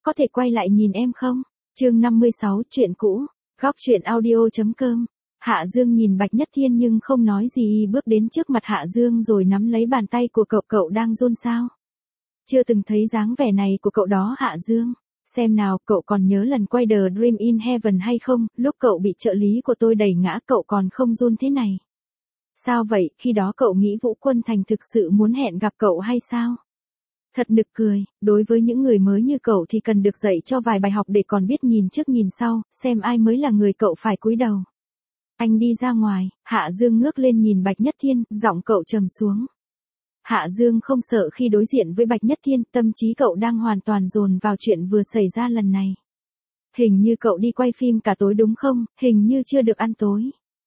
có thể quay lại nhìn em không? Chương 56, chuyện cũ. Góc truyện audio.com. Hạ Dương nhìn Bạch Nhất Thiên nhưng không nói gì, bước đến trước mặt Hạ Dương rồi nắm lấy bàn tay của cậu. Cậu đang run sao? Chưa từng thấy dáng vẻ này của cậu đó Hạ Dương. Xem nào, cậu còn nhớ lần quay The Dream in Heaven hay không? Lúc cậu bị trợ lý của tôi đẩy ngã cậu còn không run thế này. Sao vậy, khi đó cậu nghĩ Vũ Quân Thành thực sự muốn hẹn gặp cậu hay sao? Thật nực cười, đối với những người mới như cậu thì cần được dạy cho vài bài học để còn biết nhìn trước nhìn sau, xem ai mới là người cậu phải cúi đầu. Anh đi ra ngoài, Hạ Dương ngước lên nhìn Bạch Nhất Thiên, giọng cậu trầm xuống. Hạ Dương không sợ khi đối diện với Bạch Nhất Thiên, tâm trí cậu đang hoàn toàn dồn vào chuyện vừa xảy ra lần này. Hình như cậu đi quay phim cả tối đúng không, hình như chưa được ăn tối.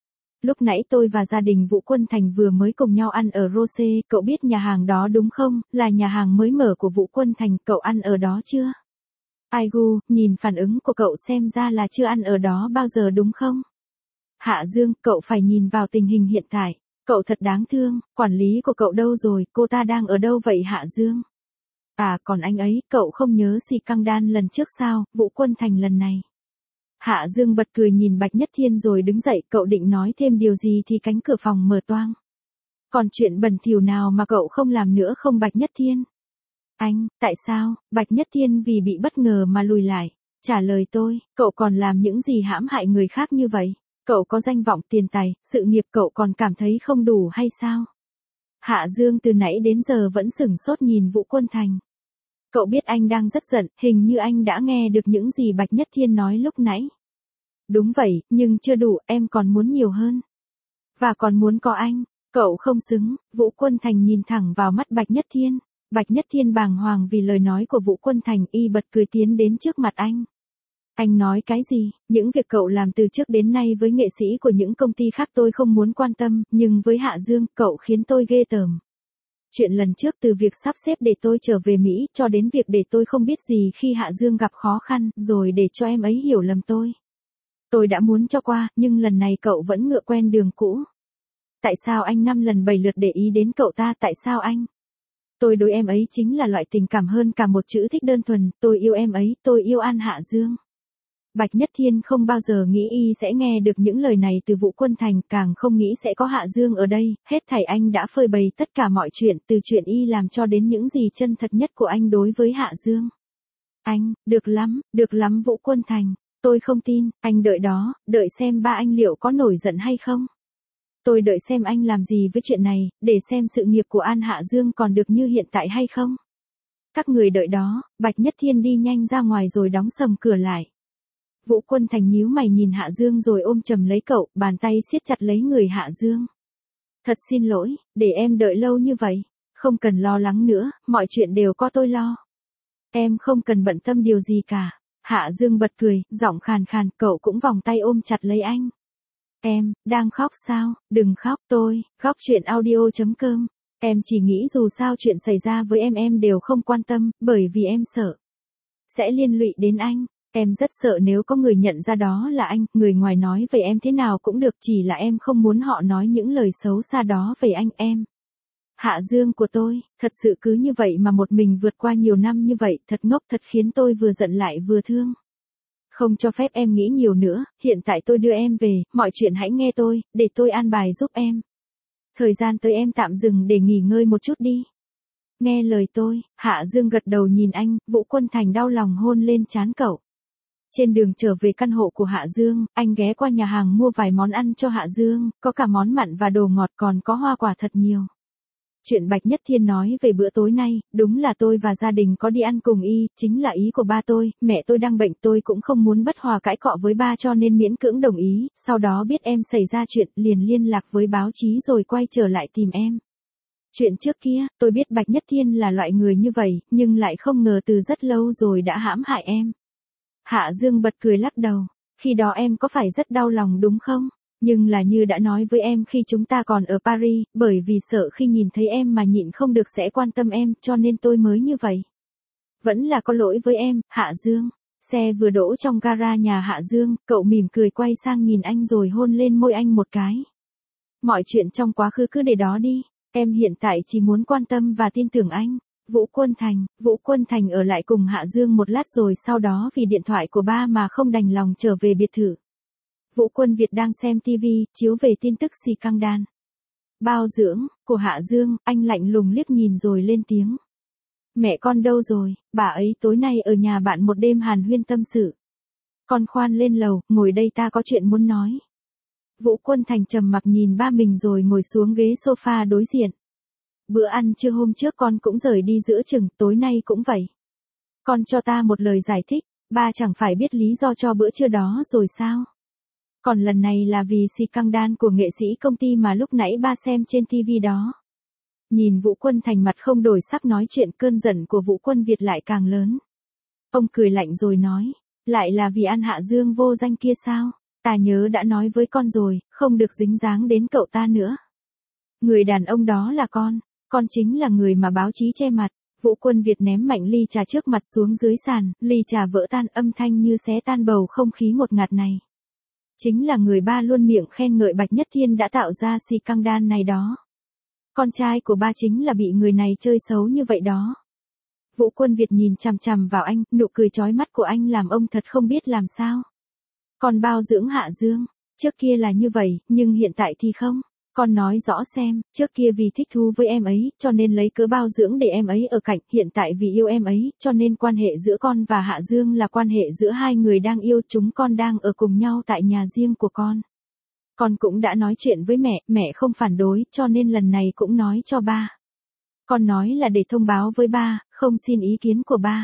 Lúc nãy tôi và gia đình Vũ Quân Thành vừa mới cùng nhau ăn ở Rose, cậu biết nhà hàng đó đúng không, là nhà hàng mới mở của Vũ Quân Thành, cậu ăn ở đó chưa? Ai gu, nhìn phản ứng của cậu xem ra là chưa ăn ở đó bao giờ đúng không? Hạ Dương, cậu phải nhìn vào tình hình hiện tại, cậu thật đáng thương, quản lý của cậu đâu rồi, cô ta đang ở đâu vậy Hạ Dương? À còn anh ấy, cậu không nhớ Si Căng Đan lần trước sao, Vũ Quân Thành lần này. Hạ Dương bật cười nhìn Bạch Nhất Thiên rồi đứng dậy, cậu định nói thêm điều gì thì cánh cửa phòng mở toang. Còn chuyện bẩn thỉu nào mà cậu không làm nữa không Bạch Nhất Thiên? Anh, tại sao? Bạch Nhất Thiên vì bị bất ngờ mà lùi lại. Trả lời tôi, cậu còn làm những gì hãm hại người khác như vậy? Cậu có danh vọng tiền tài, sự nghiệp cậu còn cảm thấy không đủ hay sao? Hạ Dương từ nãy đến giờ vẫn sửng sốt nhìn Vũ Quân Thành. Cậu biết anh đang rất giận, hình như anh đã nghe được những gì Bạch Nhất Thiên nói lúc nãy. Đúng vậy, nhưng chưa đủ, em còn muốn nhiều hơn. Và còn muốn có anh, cậu không xứng, Vũ Quân Thành nhìn thẳng vào mắt Bạch Nhất Thiên. Bạch Nhất Thiên bàng hoàng vì lời nói của Vũ Quân Thành, y bật cười tiến đến trước mặt anh. Anh nói cái gì, những việc cậu làm từ trước đến nay với nghệ sĩ của những công ty khác tôi không muốn quan tâm, nhưng với Hạ Dương, cậu khiến tôi ghê tởm. Chuyện lần trước từ việc sắp xếp để tôi trở về Mỹ, cho đến việc để tôi không biết gì khi Hạ Dương gặp khó khăn, rồi để cho em ấy hiểu lầm tôi. Tôi đã muốn cho qua, nhưng lần này cậu vẫn ngựa quen đường cũ. Tại sao anh 5 lần 7 lượt để ý đến cậu ta, tại sao anh? Tôi đối em ấy chính là loại tình cảm hơn cả một chữ thích đơn thuần, tôi yêu em ấy, tôi yêu An Hạ Dương. Bạch Nhất Thiên không bao giờ nghĩ y sẽ nghe được những lời này từ Vũ Quân Thành, càng không nghĩ sẽ có Hạ Dương ở đây, hết thảy anh đã phơi bày tất cả mọi chuyện, từ chuyện y làm cho đến những gì chân thật nhất của anh đối với Hạ Dương. Anh, được lắm Vũ Quân Thành, tôi không tin, anh đợi đó, đợi xem ba anh liệu có nổi giận hay không. Tôi đợi xem anh làm gì với chuyện này, để xem sự nghiệp của An Hạ Dương còn được như hiện tại hay không. Các người đợi đó, Bạch Nhất Thiên đi nhanh ra ngoài rồi đóng sầm cửa lại. Vũ Quân Thành nhíu mày nhìn Hạ Dương rồi ôm chầm lấy cậu, bàn tay siết chặt lấy người Hạ Dương. Thật xin lỗi, để em đợi lâu như vậy. Không cần lo lắng nữa, mọi chuyện đều có tôi lo. Em không cần bận tâm điều gì cả. Hạ Dương bật cười, giọng khàn khàn, cậu cũng vòng tay ôm chặt lấy anh. Em, đang khóc sao? Đừng khóc, Góc truyện audio.com. Em chỉ nghĩ dù sao chuyện xảy ra với em đều không quan tâm, bởi vì em sợ sẽ liên lụy đến anh. Em rất sợ nếu có người nhận ra đó là anh, người ngoài nói về em thế nào cũng được, chỉ là em không muốn họ nói những lời xấu xa đó về anh. Em, Hạ Dương của tôi, thật sự cứ như vậy mà một mình vượt qua nhiều năm như vậy, thật ngốc, thật khiến tôi vừa giận lại vừa thương. Không cho phép em nghĩ nhiều nữa, hiện tại tôi đưa em về, mọi chuyện hãy nghe tôi, để tôi an bài giúp em. Thời gian tới em tạm dừng để nghỉ ngơi một chút đi. Nghe lời tôi, Hạ Dương gật đầu nhìn anh, Vũ Quân Thành đau lòng hôn lên trán cậu. Trên đường trở về căn hộ của Hạ Dương, anh ghé qua nhà hàng mua vài món ăn cho Hạ Dương, có cả món mặn và đồ ngọt, còn có hoa quả thật nhiều. Chuyện Bạch Nhất Thiên nói về bữa tối nay, đúng là tôi và gia đình có đi ăn cùng y, chính là ý của ba tôi, mẹ tôi đang bệnh, tôi cũng không muốn bất hòa cãi cọ với ba cho nên miễn cưỡng đồng ý, sau đó biết em xảy ra chuyện, liền liên lạc với báo chí rồi quay trở lại tìm em. Chuyện trước kia, tôi biết Bạch Nhất Thiên là loại người như vậy, nhưng lại không ngờ từ rất lâu rồi đã hãm hại em. Hạ Dương bật cười lắc đầu, khi đó em có phải rất đau lòng đúng không? Nhưng là như đã nói với em khi chúng ta còn ở Paris, bởi vì sợ khi nhìn thấy em mà nhịn không được sẽ quan tâm em, cho nên tôi mới như vậy. Vẫn là có lỗi với em, Hạ Dương. Xe vừa đỗ trong gara nhà Hạ Dương, cậu mỉm cười quay sang nhìn anh rồi hôn lên môi anh một cái. Mọi chuyện trong quá khứ cứ để đó đi, em hiện tại chỉ muốn quan tâm và tin tưởng anh. Vũ Quân Thành ở lại cùng Hạ Dương một lát rồi sau đó vì điện thoại của ba mà không đành lòng trở về biệt thự. Vũ Quân Việt đang xem TV, chiếu về tin tức xì căng đan. Bao dưỡng, của Hạ Dương, anh lạnh lùng liếc nhìn rồi lên tiếng. Mẹ con đâu rồi, bà ấy tối nay ở nhà bạn một đêm hàn huyên tâm sự. Con khoan lên lầu, ngồi đây ta có chuyện muốn nói. Vũ Quân Thành trầm mặc nhìn ba mình rồi ngồi xuống ghế sofa đối diện. Bữa ăn trưa hôm trước con cũng rời đi giữa chừng, tối nay cũng vậy. Con cho ta một lời giải thích, ba chẳng phải biết lý do cho bữa trưa đó rồi sao? Còn lần này là vì xì căng đan của nghệ sĩ công ty mà lúc nãy ba xem trên TV đó. Nhìn Vũ Quân Thành mặt không đổi sắc nói chuyện, cơn giận của Vũ Quân Việt lại càng lớn. Ông cười lạnh rồi nói, lại là vì ăn Hạ Dương vô danh kia sao? Ta nhớ đã nói với con rồi, không được dính dáng đến cậu ta nữa. Người đàn ông đó là con chính là người mà báo chí che mặt. Vũ Quân Việt ném mạnh ly trà trước mặt xuống dưới sàn, ly trà vỡ tan, âm thanh như xé tan bầu không khí ngột ngạt này. Chính là người ba luôn miệng khen ngợi Bạch Nhất Thiên đã tạo ra xì căng đan này đó. Con trai của ba chính là bị người này chơi xấu như vậy đó. Vũ Quân Việt nhìn chằm chằm vào anh, nụ cười chói mắt của anh làm ông thật không biết làm sao. Con bao dưỡng Hạ Dương, trước kia là như vậy, nhưng hiện tại thì không. Con nói rõ xem, trước kia vì thích thú với em ấy, cho nên lấy cớ bao dưỡng để em ấy ở cạnh, hiện tại vì yêu em ấy, cho nên quan hệ giữa con và Hạ Dương là quan hệ giữa hai người đang yêu, chúng con đang ở cùng nhau tại nhà riêng của con. Con cũng đã nói chuyện với mẹ không phản đối, cho nên lần này cũng nói cho ba. Con nói là để thông báo với ba, không xin ý kiến của ba.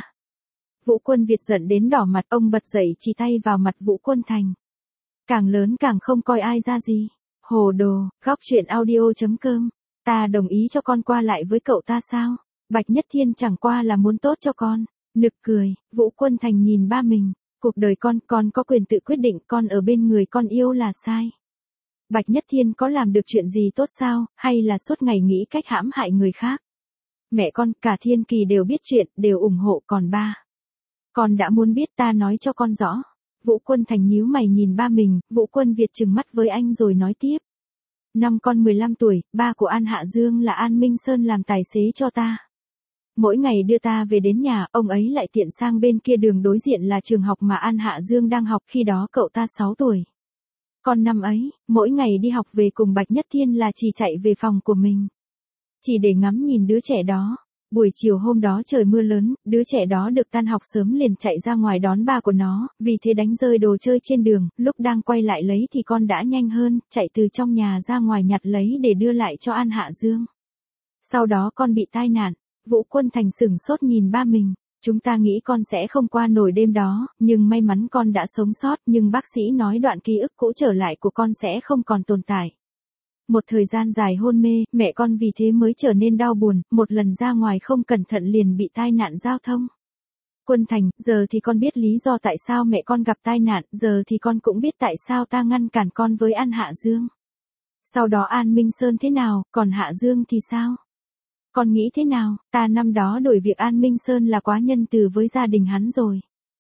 Vũ Quân Việt giận đến đỏ mặt, ông bật dậy chỉ tay vào mặt Vũ Quân Thành. Càng lớn càng không coi ai ra gì. Hồ đồ, góc chuyện audio.com. Ta đồng ý cho con qua lại với cậu ta sao? Bạch Nhất Thiên chẳng qua là muốn tốt cho con. Nực cười, Vũ Quân Thành nhìn ba mình. Cuộc đời con có quyền tự quyết định, con ở bên người con yêu là sai. Bạch Nhất Thiên có làm được chuyện gì tốt sao, hay là suốt ngày nghĩ cách hãm hại người khác? Mẹ con, cả Thiên Kỳ đều biết chuyện, đều ủng hộ, còn ba. Con đã muốn biết, ta nói cho con rõ. Vũ Quân Thành nhíu mày nhìn ba mình, Vũ Quân Việt trừng mắt với anh rồi nói tiếp. Năm con 15 tuổi, ba của An Hạ Dương là An Minh Sơn làm tài xế cho ta. Mỗi ngày đưa ta về đến nhà, ông ấy lại tiện sang bên kia đường đối diện là trường học mà An Hạ Dương đang học, khi đó cậu ta 6 tuổi. Còn năm ấy, mỗi ngày đi học về cùng Bạch Nhất Thiên là chỉ chạy về phòng của mình. Chỉ để ngắm nhìn đứa trẻ đó. Buổi chiều hôm đó trời mưa lớn, đứa trẻ đó được tan học sớm liền chạy ra ngoài đón ba của nó, vì thế đánh rơi đồ chơi trên đường, lúc đang quay lại lấy thì con đã nhanh hơn, chạy từ trong nhà ra ngoài nhặt lấy để đưa lại cho An Hạ Dương. Sau đó con bị tai nạn. Vũ Quân Thành sửng sốt nhìn ba mình. Chúng ta nghĩ con sẽ không qua nổi đêm đó, nhưng may mắn con đã sống sót, nhưng bác sĩ nói đoạn ký ức cũ trở lại của con sẽ không còn tồn tại. Một thời gian dài hôn mê, mẹ con vì thế mới trở nên đau buồn, một lần ra ngoài không cẩn thận liền bị tai nạn giao thông. Quân Thành, giờ thì con biết lý do tại sao mẹ con gặp tai nạn, giờ thì con cũng biết tại sao ta ngăn cản con với An Hạ Dương. Sau đó An Minh Sơn thế nào, còn Hạ Dương thì sao? Con nghĩ thế nào, ta năm đó đổi việc An Minh Sơn là quá nhân từ với gia đình hắn rồi.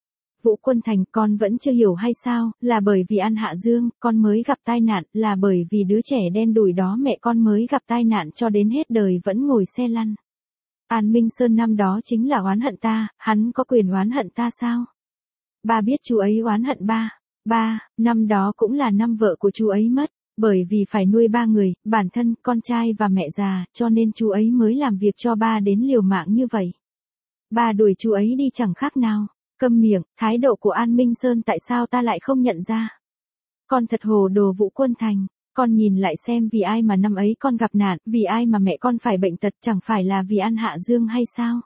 Vũ Quân Thành, con vẫn chưa hiểu hay sao, là bởi vì An Hạ Dương, con mới gặp tai nạn, là bởi vì đứa trẻ đen đủi đó mẹ con mới gặp tai nạn cho đến hết đời vẫn ngồi xe lăn. An Minh Sơn năm đó chính là oán hận ta, hắn có quyền oán hận ta sao? Ba biết chú ấy oán hận ba. Ba, năm đó cũng là năm vợ của chú ấy mất, bởi vì phải nuôi ba người, bản thân, con trai và mẹ già, cho nên chú ấy mới làm việc cho ba đến liều mạng như vậy. Ba đuổi chú ấy đi chẳng khác nào. Câm miệng, thái độ của An Minh Sơn tại sao ta lại không nhận ra? Con thật hồ đồ Vũ Quân Thành, con nhìn lại xem vì ai mà năm ấy con gặp nạn, vì ai mà mẹ con phải bệnh tật, chẳng phải là vì An Hạ Dương hay sao?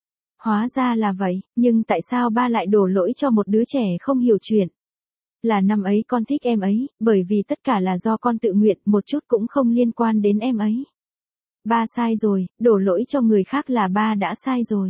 Hóa ra là vậy, nhưng tại sao ba lại đổ lỗi cho một đứa trẻ không hiểu chuyện? Là năm ấy con thích em ấy, bởi vì tất cả là do con tự nguyện, một chút cũng không liên quan đến em ấy. Ba sai rồi, đổ lỗi cho người khác là ba đã sai rồi.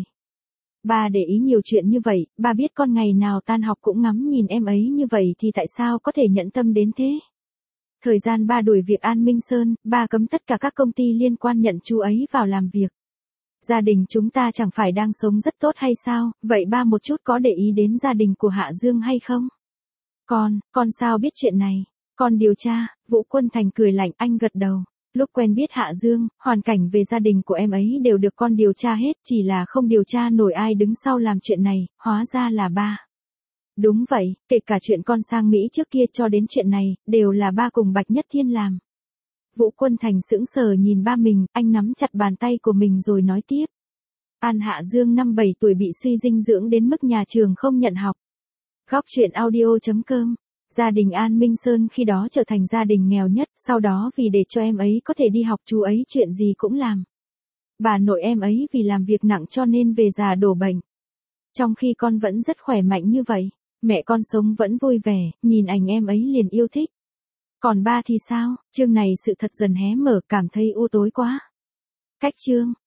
Ba để ý nhiều chuyện như vậy, ba biết con ngày nào tan học cũng ngắm nhìn em ấy như vậy thì tại sao có thể nhẫn tâm đến thế? Thời gian ba đuổi việc An Minh Sơn, ba cấm tất cả các công ty liên quan nhận chú ấy vào làm việc. Gia đình chúng ta chẳng phải đang sống rất tốt hay sao, vậy ba một chút có để ý đến gia đình của Hạ Dương hay không? Con sao biết chuyện này? Con điều tra, Vũ Quân Thành cười lạnh, anh gật đầu. Lúc quen biết Hạ Dương, hoàn cảnh về gia đình của em ấy đều được con điều tra hết, chỉ là không điều tra nổi ai đứng sau làm chuyện này, hóa ra là ba. Đúng vậy, kể cả chuyện con sang Mỹ trước kia cho đến chuyện này, đều là ba cùng Bạch Nhất Thiên làm. Vũ Quân Thành sững sờ nhìn ba mình, anh nắm chặt bàn tay của mình rồi nói tiếp. An Hạ Dương năm 7 tuổi bị suy dinh dưỡng đến mức nhà trường không nhận học. Góc truyện audio.com. Gia đình An Minh Sơn khi đó trở thành gia đình nghèo nhất, sau đó vì để cho em ấy có thể đi học chú ấy chuyện gì cũng làm. Bà nội em ấy vì làm việc nặng cho nên về già đổ bệnh. Trong khi con vẫn rất khỏe mạnh như vậy, mẹ con sống vẫn vui vẻ, nhìn ảnh em ấy liền yêu thích. Còn ba thì sao, chương này sự thật dần hé mở cảm thấy u tối quá. Cách chương.